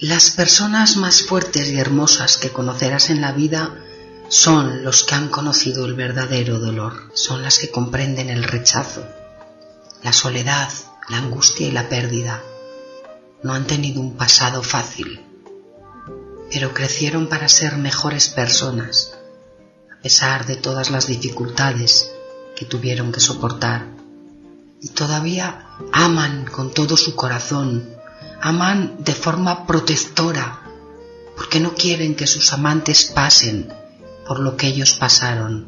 Las personas más fuertes y hermosas que conocerás en la vida son los que han conocido el verdadero dolor, son las que comprenden el rechazo, la soledad, la angustia y la pérdida. No han tenido un pasado fácil, pero crecieron para ser mejores personas, a pesar de todas las dificultades que tuvieron que soportar. Y todavía aman con todo su corazón, aman de forma protectora, porque no quieren que sus amantes pasen por lo que ellos pasaron.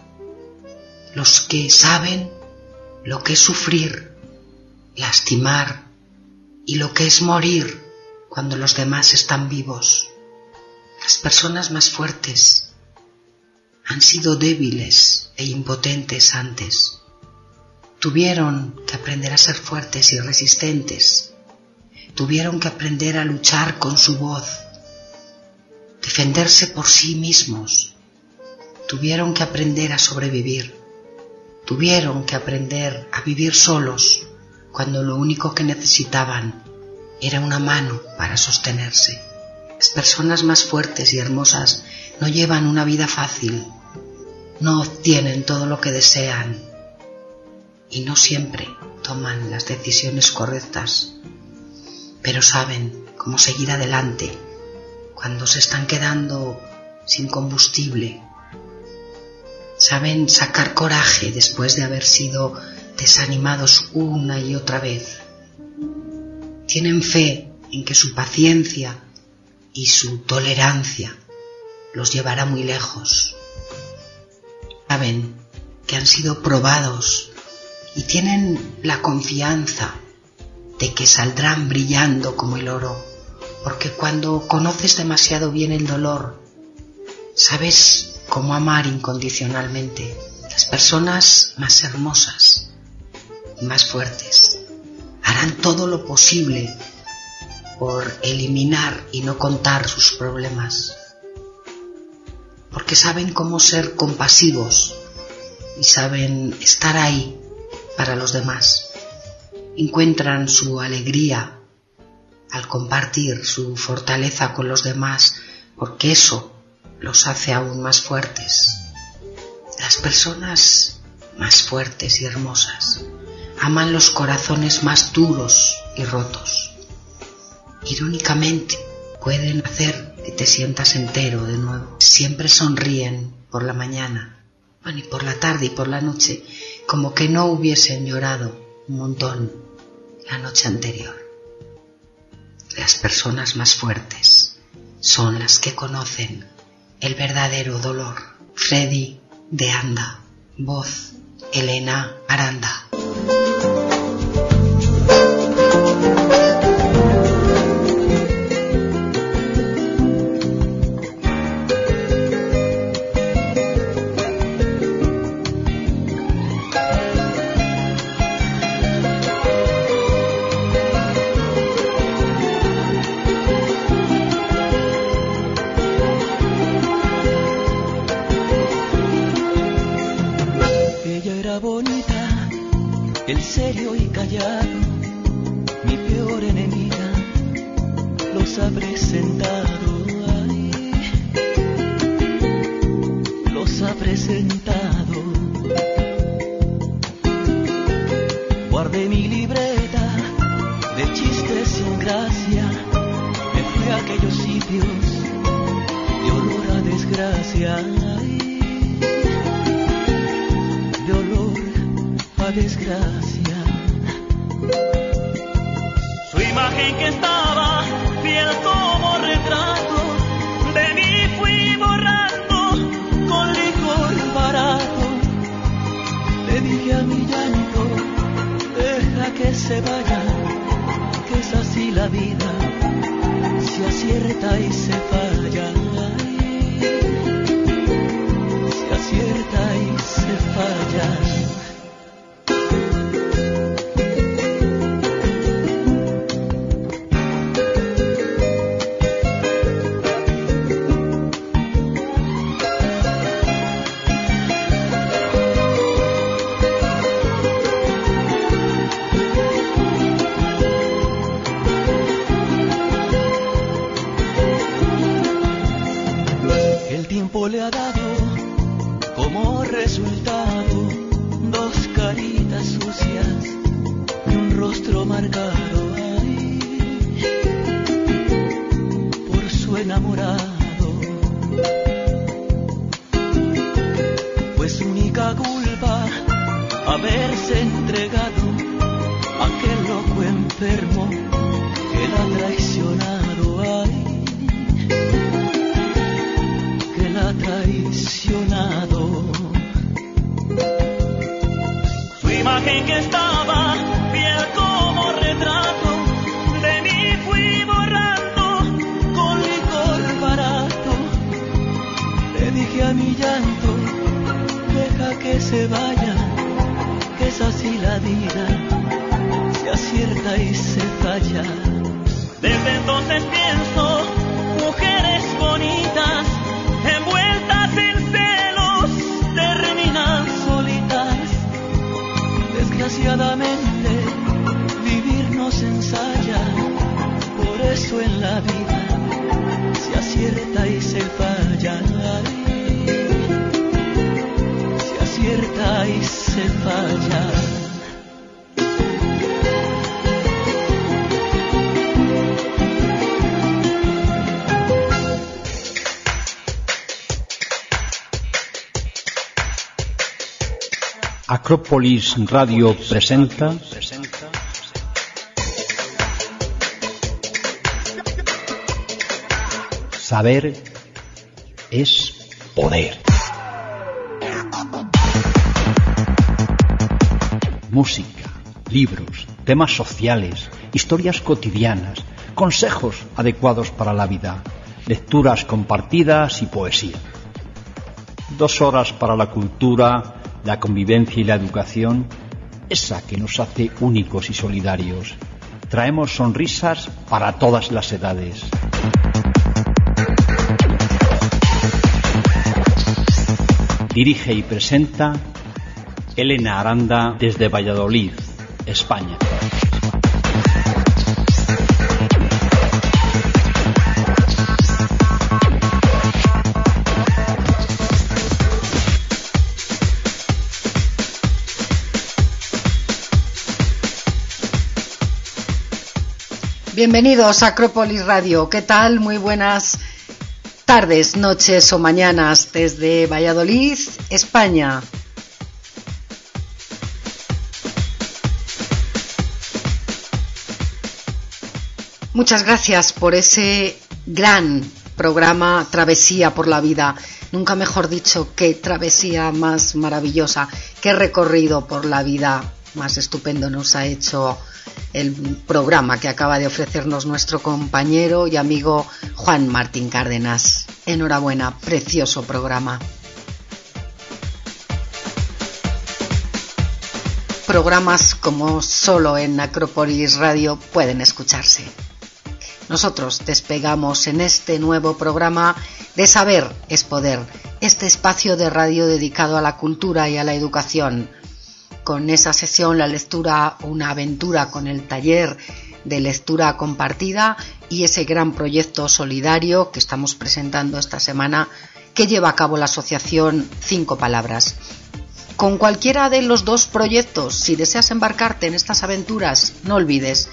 Los que saben lo que es sufrir, lastimar y lo que es morir cuando los demás están vivos. Las personas más fuertes han sido débiles e impotentes antes. Tuvieron que aprender a ser fuertes y resistentes. Tuvieron que aprender a luchar con su voz, defenderse por sí mismos. Tuvieron que aprender a sobrevivir. Tuvieron que aprender a vivir solos cuando lo único que necesitaban era una mano para sostenerse. Las personas más fuertes y hermosas no llevan una vida fácil, no obtienen todo lo que desean y no siempre toman las decisiones correctas, pero saben cómo seguir adelante cuando se están quedando sin combustible. Saben sacar coraje después de haber sido desanimados una y otra vez. Tienen fe en que su paciencia y su tolerancia los llevará muy lejos. Saben que han sido probados y tienen la confianza de que saldrán brillando como el oro, porque cuando conoces demasiado bien el dolor, sabes cómo amar incondicionalmente. Las personas más hermosas y más fuertes harán todo lo posible por eliminar y no contar sus problemas, porque saben cómo ser compasivos y saben estar ahí para los demás. Encuentran su alegría al compartir su fortaleza con los demás, porque eso los hace aún más fuertes. Las personas más fuertes y hermosas aman los corazones más duros y rotos. Irónicamente, pueden hacer que te sientas entero de nuevo. Siempre sonríen por la mañana, y por la tarde y por la noche, como que no hubiesen llorado un montón la noche anterior. Las personas más fuertes son las que conocen el verdadero dolor. Freddy de Anda, voz Elena Aranda. El serio y callado, mi peor enemiga, los ha presentado, ay, los ha presentado. Guardé mi libreta de chistes sin gracia, me fui a aquellos sitios de olor a desgracia, ay, de olor a desgracia. Su imagen que estaba fiel como retrato, de mí fui borrando con licor barato. Le dije a mi llanto, deja que se vaya, que es así la vida, se acierta y se falla, se acierta y se falla. resultado, dos caritas sucias y un rostro marcado ahí por su enamorado. Fue su única culpa haberse entregado a aquel loco enfermo que la ha traicionado, ay, que la ha traicionado. Su imagen que estaba fiel como retrato, de mí fui borrando con licor barato. Le dije a mi llanto, deja que se vaya, que es así la vida, se acierta y se falla. Desde entonces pienso, mujeres bonitas, envueltas en celos, terminan solitas. Desgraciadamente, vivir no se ensaya, por eso en la vida se acierta y se falla. Se acierta y se falla. Acrópolis Radio presenta Saber es poder. Música, libros, temas sociales, historias cotidianas, consejos adecuados para la vida, lecturas compartidas y poesía. 2 horas para la cultura, la convivencia y la educación, esa que nos hace únicos y solidarios. Traemos sonrisas para todas las edades. Dirige y presenta Elena Aranda desde Valladolid, España. Bienvenidos a Acrópolis Radio. ¿Qué tal? Muy buenas tardes, noches o mañanas desde Valladolid, España. Muchas gracias por ese gran programa Travesía por la Vida. Nunca mejor dicho, qué travesía más maravillosa, qué recorrido por la vida más estupendo nos ha hecho el programa que acaba de ofrecernos nuestro compañero y amigo Juan Martín Cárdenas. Enhorabuena, precioso programa. Programas como solo en Acrópolis Radio pueden escucharse. Nosotros despegamos en este nuevo programa de Saber es Poder, este espacio de radio dedicado a la cultura y a la educación. Con esa sesión, la lectura, una aventura con el taller de lectura compartida y ese gran proyecto solidario que estamos presentando esta semana que lleva a cabo la asociación 5 Palabras. Con cualquiera de los 2 proyectos, si deseas embarcarte en estas aventuras, no olvides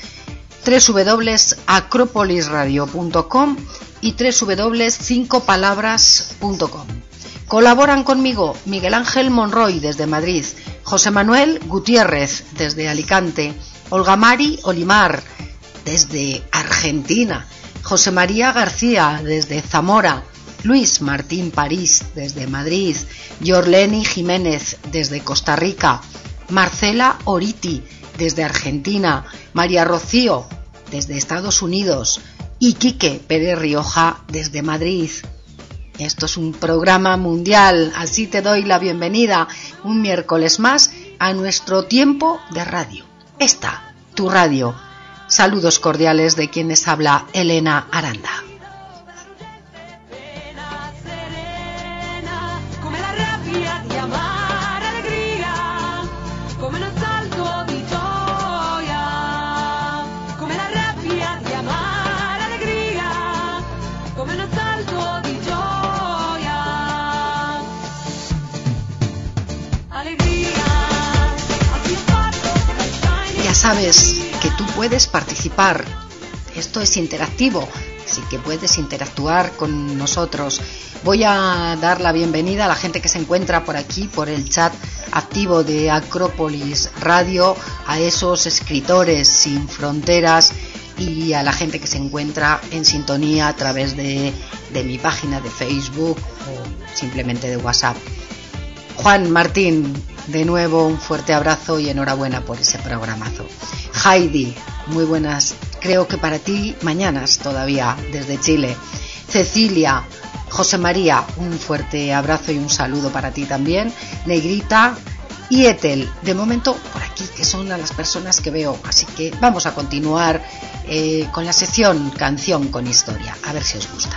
www.acropolisradio.com y www.5palabras.com. Colaboran conmigo Miguel Ángel Monroy desde Madrid, José Manuel Gutiérrez desde Alicante, Olga Mari Olimar desde Argentina, José María García desde Zamora, Luis Martín París desde Madrid, Yorleni Jiménez desde Costa Rica, Marcela Oriti desde Argentina, María Rocío desde Estados Unidos y Quique Pérez Rioja desde Madrid. Esto es un programa mundial, así te doy la bienvenida un miércoles más a nuestro tiempo de radio. Esta, tu radio. Saludos cordiales de quienes habla Elena Aranda. sabes que tú puedes participar. Esto es interactivo, así que puedes interactuar con nosotros. Voy a dar la bienvenida a la gente que se encuentra por aquí, por el chat activo de Acrópolis Radio, a esos escritores sin fronteras y a la gente que se encuentra en sintonía a través de mi página de Facebook o simplemente de WhatsApp. Juan Martín, de nuevo un fuerte abrazo y enhorabuena por ese programazo. Heidi, muy buenas, creo que para ti mañanas todavía desde Chile. Cecilia, José María, un fuerte abrazo y un saludo para ti también. Negrita y Ethel, de momento por aquí, que son las personas que veo, así que vamos a continuar con la sección Canción con Historia, a ver si os gusta.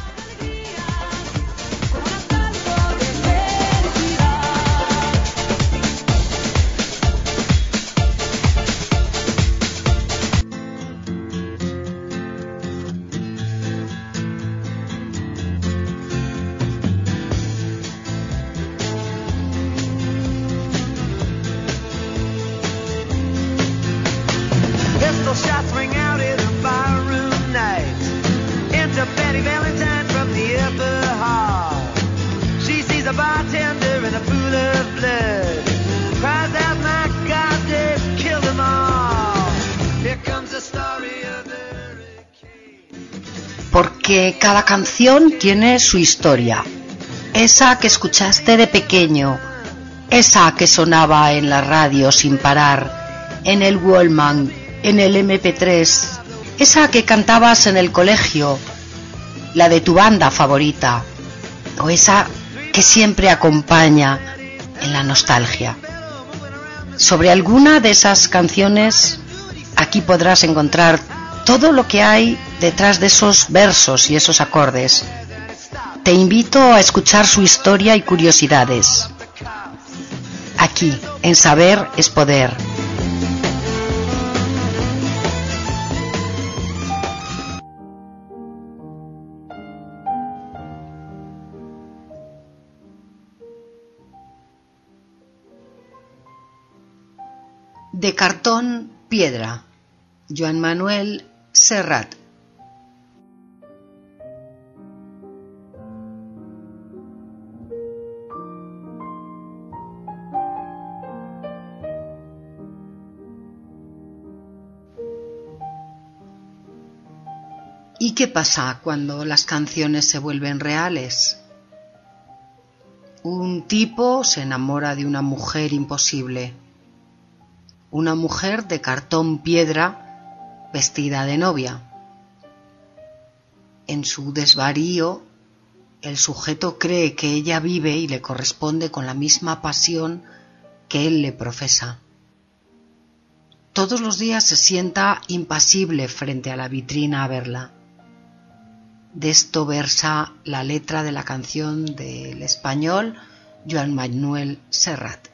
Porque cada canción tiene su historia. Esa que escuchaste de pequeño, esa que sonaba en la radio sin parar, en el Walkman, en el MP3, esa que cantabas en el colegio, la de tu banda favorita, o esa que siempre acompaña en la nostalgia. Sobre alguna de esas canciones, aquí podrás encontrar todo lo que hay detrás de esos versos y esos acordes. Te invito a escuchar su historia y curiosidades. Aquí, en Saber es Poder. De cartón, piedra. Joan Manuel Serrat. ¿Y qué pasa cuando las canciones se vuelven reales? Un tipo se enamora de una mujer imposible. Una mujer de cartón piedra vestida de novia. En su desvarío, el sujeto cree que ella vive y le corresponde con la misma pasión que él le profesa. Todos los días se sienta impasible frente a la vitrina a verla. De esto versa la letra de la canción del español Joan Manuel Serrat.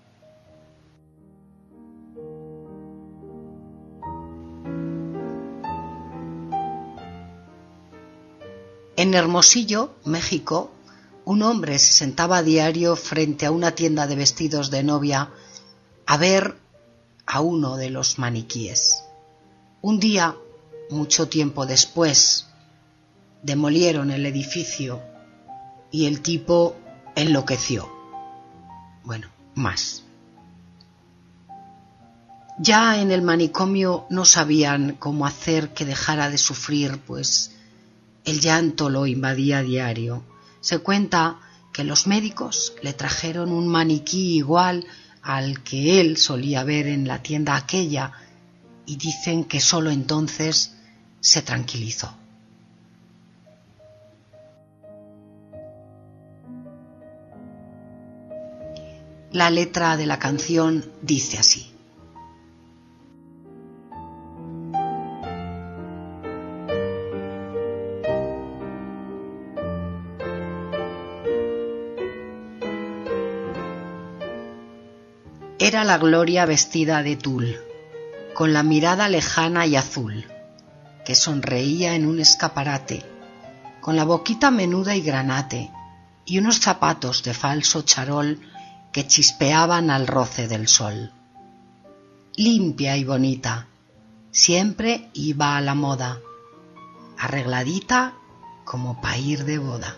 En Hermosillo, México, un hombre se sentaba a diario frente a una tienda de vestidos de novia a ver a uno de los maniquíes. Un día, mucho tiempo después, demolieron el edificio y el tipo enloqueció. Bueno, más. Ya en el manicomio no sabían cómo hacer que dejara de sufrir, pues el llanto lo invadía a diario. Se cuenta que los médicos le trajeron un maniquí igual al que él solía ver en la tienda aquella, y dicen que solo entonces se tranquilizó. La letra de la canción dice así: Era la gloria vestida de tul, con la mirada lejana y azul, que sonreía en un escaparate, con la boquita menuda y granate, y unos zapatos de falso charol que chispeaban al roce del sol. limpia y bonita. Siempre iba a la moda, arregladita como pa' ir de boda.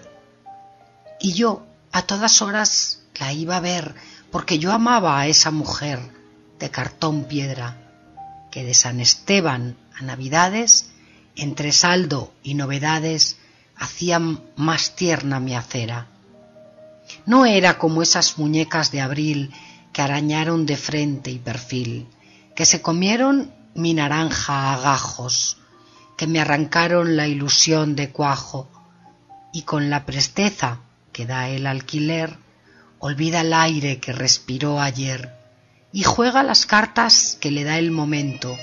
Y yo a todas horas la iba a ver, porque yo amaba a esa mujer de cartón piedra, que de San Esteban a Navidades, entre saldo y novedades, hacían más tierna mi acera. No era como esas muñecas de abril que arañaron de frente y perfil, que se comieron mi naranja a gajos, que me arrancaron la ilusión de cuajo, y con la presteza que da el alquiler, olvida el aire que respiró ayer y juega las cartas que le da el momento.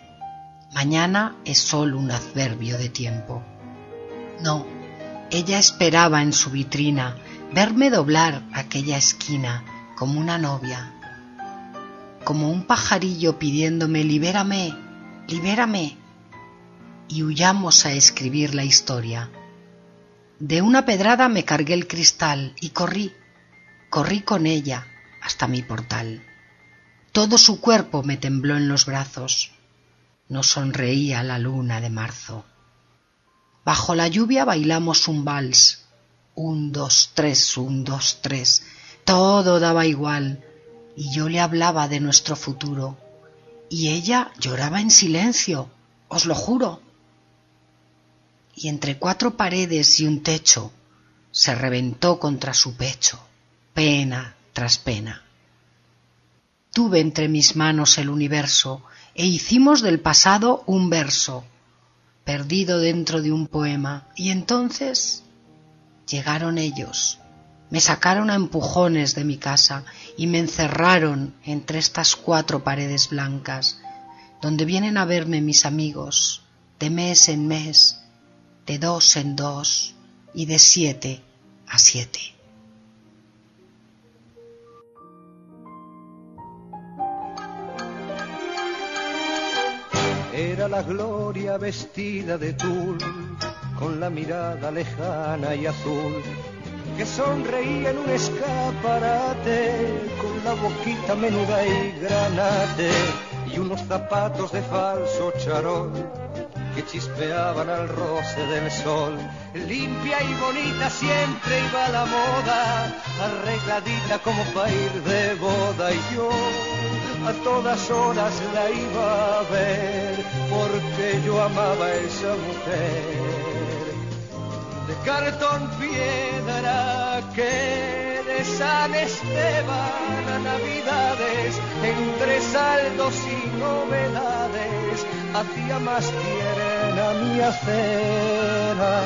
Mañana es solo un adverbio de tiempo. No, ella esperaba en su vitrina verme doblar aquella esquina como una novia, como un pajarillo pidiéndome libérame, libérame, y huyamos a escribir la historia. De una pedrada me cargué el cristal y corrí con ella hasta mi portal. Todo su cuerpo me tembló en los brazos, nos sonreía la luna de marzo. Bajo la lluvia bailamos un vals, 1, 2, 3, 1, 2, 3, todo daba igual, y yo le hablaba de nuestro futuro, y ella lloraba en silencio, os lo juro. Y entre 4 paredes y un techo se reventó contra su pecho, pena tras pena. Tuve entre mis manos el universo e hicimos del pasado un verso, perdido dentro de un poema, y entonces llegaron ellos, me sacaron a empujones de mi casa y me encerraron entre estas 4 paredes blancas, donde vienen a verme mis amigos, de mes en mes, de 2 en 2 y de 7 a 7. Era la gloria vestida de tul, con la mirada lejana y azul, que sonreía en un escaparate, con la boquita menuda y granate, y unos zapatos de falso charol, que chispeaban al roce del sol. Limpia y bonita siempre iba a la moda, arregladita como para ir de boda, y yo a todas horas la iba a ver, porque yo amaba a esa mujer de cartón piedra, que de San Esteban a Navidades, entre saldos y novedades, hacía más tierna mi acera.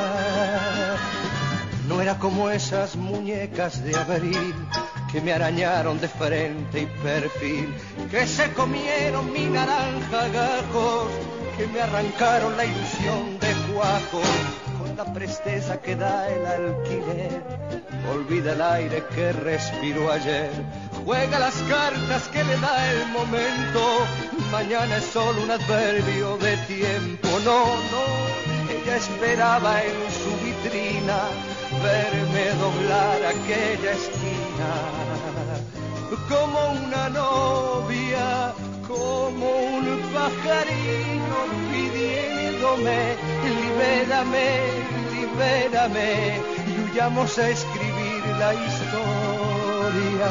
No era como esas muñecas de abril que me arañaron de frente y perfil, que se comieron mi naranja a gajos, que me arrancaron la ilusión de cuajo, con la presteza que da el alquiler, olvida el aire que respiró ayer, juega las cartas que le da el momento, mañana es solo un adverbio de tiempo. No, ella esperaba en su vitrina verme doblar aquella esquina, como una novia, como un pajarito pidiéndome libérame, libérame, y huyamos a escribir la historia.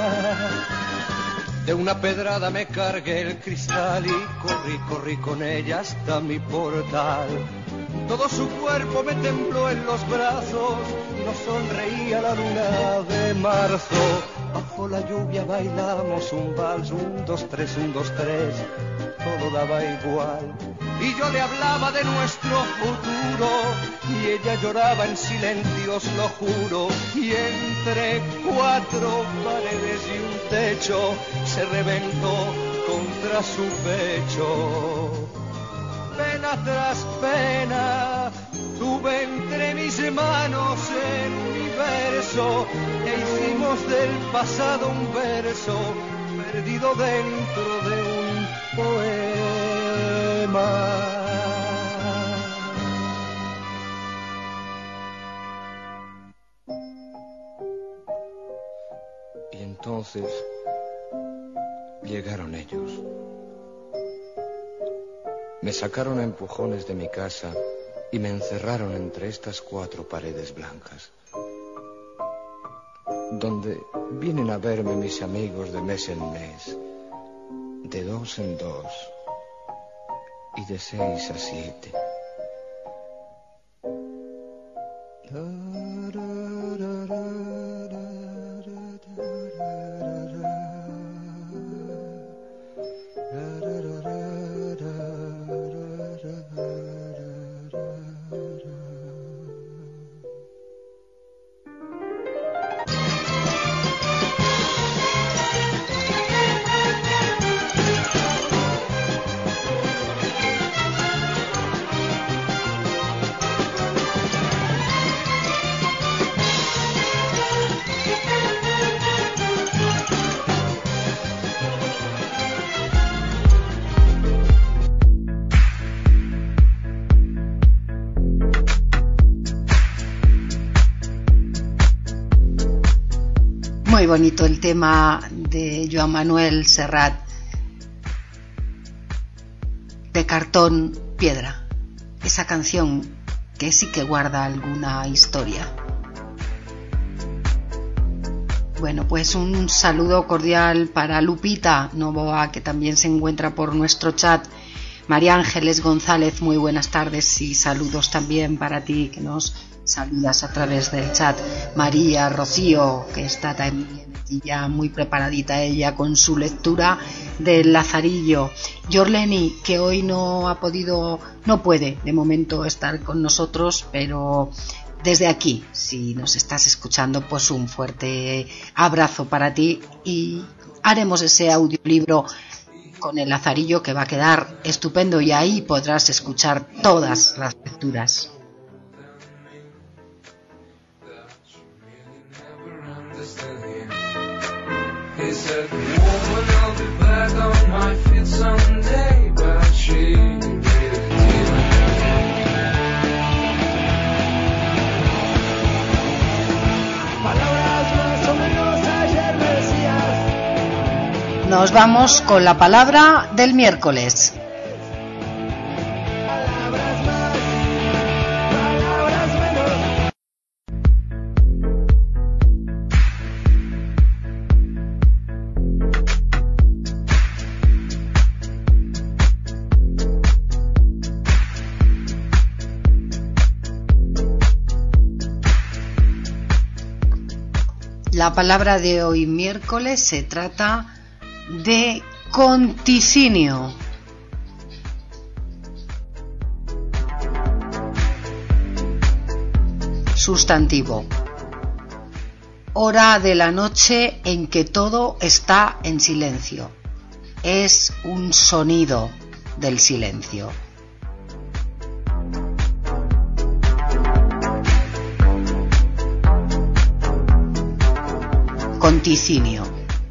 De una pedrada me cargué el cristal y corrí con ella hasta mi portal. Todo su cuerpo me tembló en los brazos, nos sonreía la luna de marzo. Bajo la lluvia bailamos un vals, 1, 2, 3, 1, 2, 3, todo daba igual. Y yo le hablaba de nuestro futuro, y ella lloraba en silencio, os lo juro. Y entre 4 paredes y un techo, se reventó contra su pecho. Pena tras pena, tuve entre mis manos el universo, e hicimos del pasado un verso, perdido dentro de un poema. Y entonces llegaron ellos. Me sacaron a empujones de mi casa y me encerraron entre estas 4 paredes blancas, donde vienen a verme mis amigos de mes en mes, de 2 en 2 y de 6 a 7. Muy bonito el tema de Joan Manuel Serrat, de Cartón Piedra, esa canción que sí que guarda alguna historia. Bueno, pues un saludo cordial para Lupita Novoa, que también se encuentra por nuestro chat. María Ángeles González, muy buenas tardes y saludos también para ti, que nos saludas a través del chat. María Rocío, que está también ya muy preparadita ella con su lectura del Lazarillo. Jorleni, que hoy no puede de momento estar con nosotros, pero desde aquí, si nos estás escuchando, pues un fuerte abrazo para ti, y haremos ese audiolibro con el Lazarillo que va a quedar estupendo, y ahí podrás escuchar todas las lecturas. Nos vamos con la palabra del miércoles. La palabra de hoy miércoles se trata de conticinio. Sustantivo. Hora de la noche en que todo está en silencio. Es un sonido del silencio. Conticinio.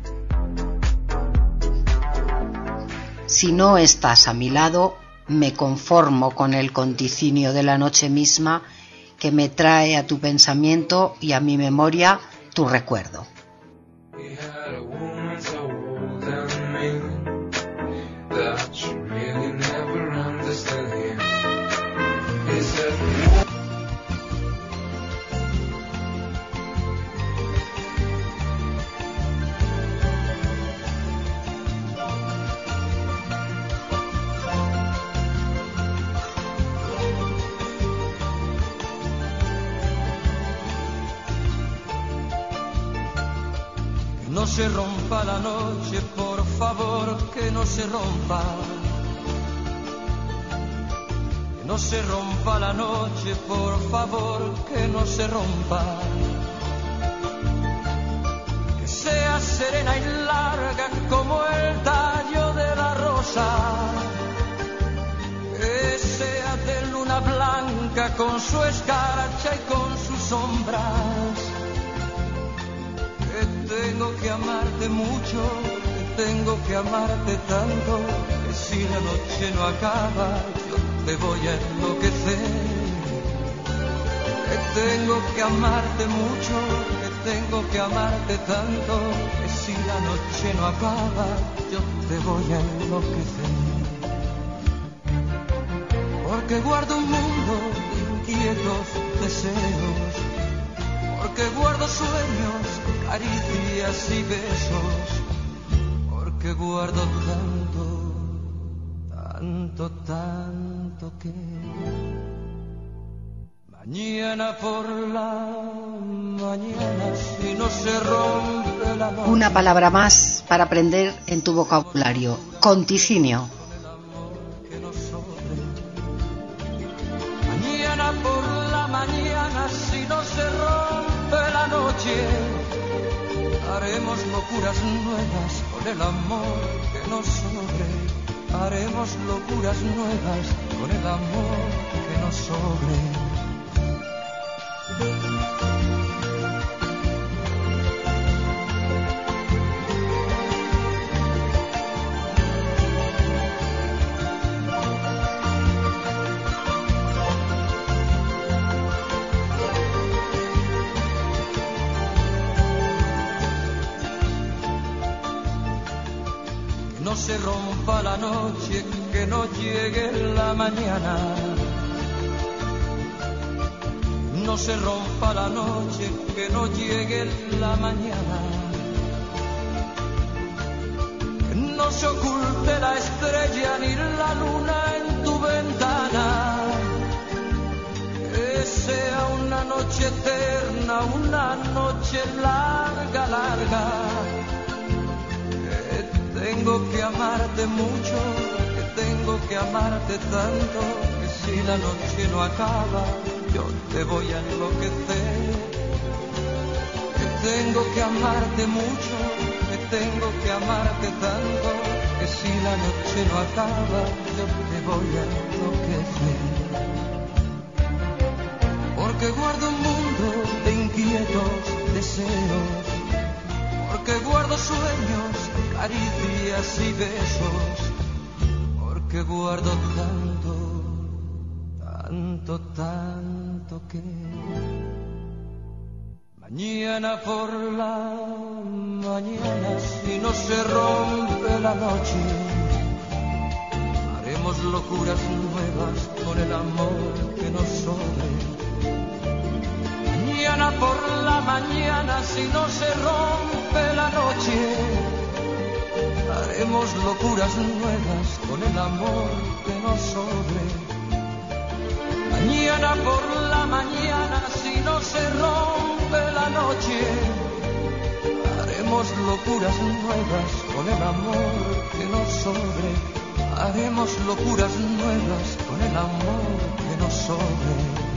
Si no estás a mi lado, me conformo con el conticinio de la noche misma, que me trae a tu pensamiento y a mi memoria tu recuerdo. No se rompa la noche, por favor, que no se rompa. Que no se rompa la noche, por favor, que no se rompa. Que sea serena y larga como el tallo de la rosa. Que sea de luna blanca con su escarcha y con sus sombras. Tengo que amarte mucho, que tengo que amarte tanto, que si la noche no acaba, yo te voy a enloquecer. Que tengo que amarte mucho, que tengo que amarte tanto, que si la noche no acaba, yo te voy a enloquecer. Porque guardo un mundo de inquietos deseos, porque guardo sueños, caricias y besos, porque guardo tanto que mañana por la mañana, si no se rompe la noche. Una palabra más para aprender en tu vocabulario: conticinio. Mañana por la mañana, si no se rompe la noche, haremos locuras nuevas con el amor que nos sobre. Haremos locuras nuevas con el amor que nos sobre. Que no se rompa la noche, que no llegue la mañana. No se rompa la noche, que no llegue la mañana. Que no se oculte la estrella ni la luna en tu ventana. Que sea una noche eterna, una noche larga, larga. Que tengo que amarte mucho, que tengo que amarte tanto, que si la noche no acaba, yo te voy a enloquecer. Que tengo que amarte mucho, que tengo que amarte tanto, que si la noche no acaba, yo te voy a enloquecer. Porque guardo un mundo de inquietos deseos, porque guardo sueños, caricias y besos, porque guardo tanto que mañana por la mañana, si no se rompe la noche, haremos locuras nuevas con el amor que nos sobre. Mañana por la mañana, si no se rompe la noche, haremos locuras nuevas con el amor que nos sobre. Mañana por la mañana, si no se rompe la noche, haremos locuras nuevas con el amor que nos sobre. Haremos locuras nuevas con el amor que nos sobre.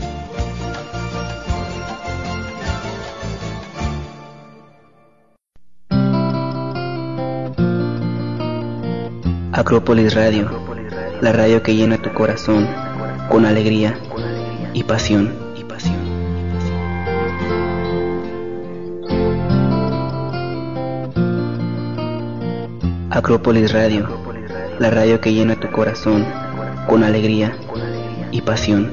Acrópolis Radio, la radio que llena tu corazón con alegría y pasión. Acrópolis Radio, la radio que llena tu corazón con alegría y pasión.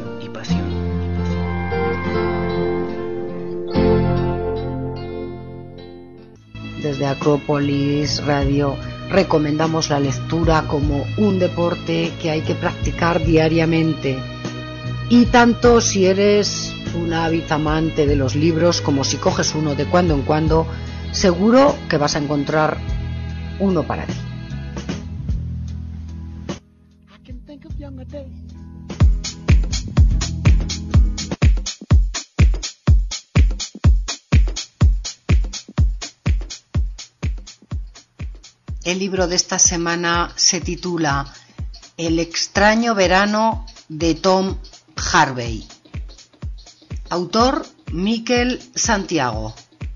Desde Acrópolis Radio recomendamos la lectura como un deporte que hay que practicar diariamente, y tanto si eres un ávido amante de los libros como si coges uno de cuando en cuando, seguro que vas a encontrar uno para ti. El libro de esta semana se titula El extraño verano de Tom Harvey. Autor Miquel Santiago.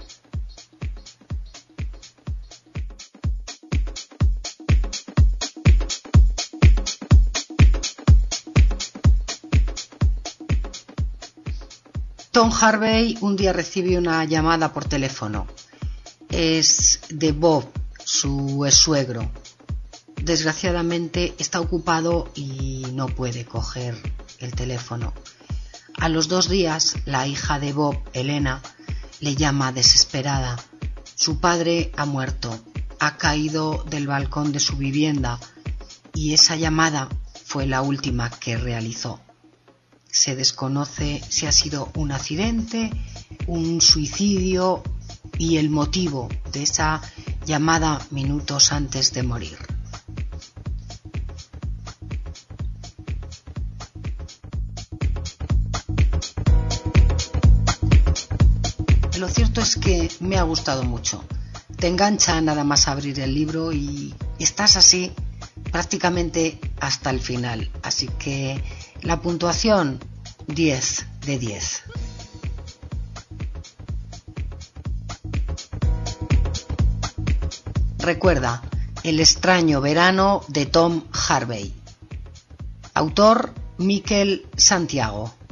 Tom Harvey un día recibe una llamada por teléfono. Es de Bob, su ex-suegro. Desgraciadamente está ocupado y no puede coger el teléfono. A los 2 días, la hija de Bob, Elena, le llama desesperada Su padre ha muerto, ha caído del balcón de su vivienda y esa llamada fue la última que realizó. Se desconoce si ha sido un accidente, un suicidio y el motivo de esa llamada minutos antes de morir. Lo cierto es que me ha gustado mucho. Te engancha nada más abrir el libro y estás así prácticamente hasta el final. Así que la puntuación 10 de 10. Recuerda, El extraño verano de Tom Harvey. Autor Miquel Santiago.